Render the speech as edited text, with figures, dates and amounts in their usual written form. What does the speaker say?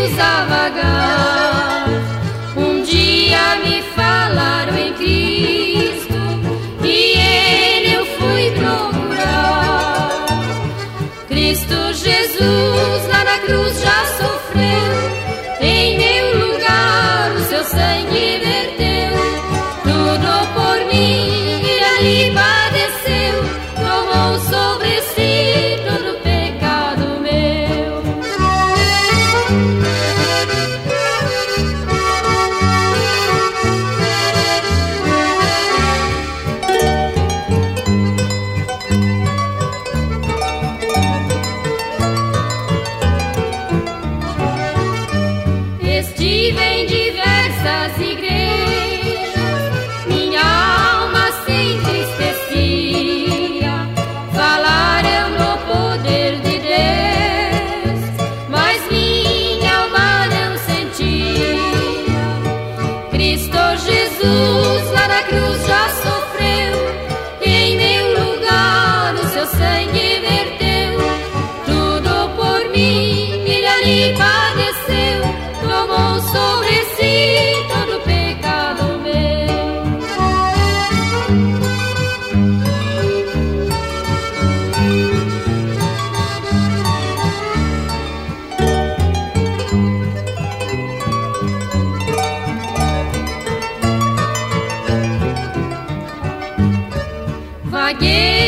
Deus a vagar. Um dia me falaram em Cristo e Ele eu fui procurar. Cristo Jesus lá na cruz já sofreu, em meu lugar o seu sangue verteu. Tudo por mim Ele ali padeceu, tomou sobre si todo o pecado meu. Estive em diversas igrejas, minha alma se entristecia. Falaram no poder de Deus, mas minha alma não sentia. Cristo Jesus lá na cruz já sofreu, em meu lugar o seu sangue verteu. Tudo por mim Ele ali padeceu, tomou sobre si todo o pecado meu. Vaguei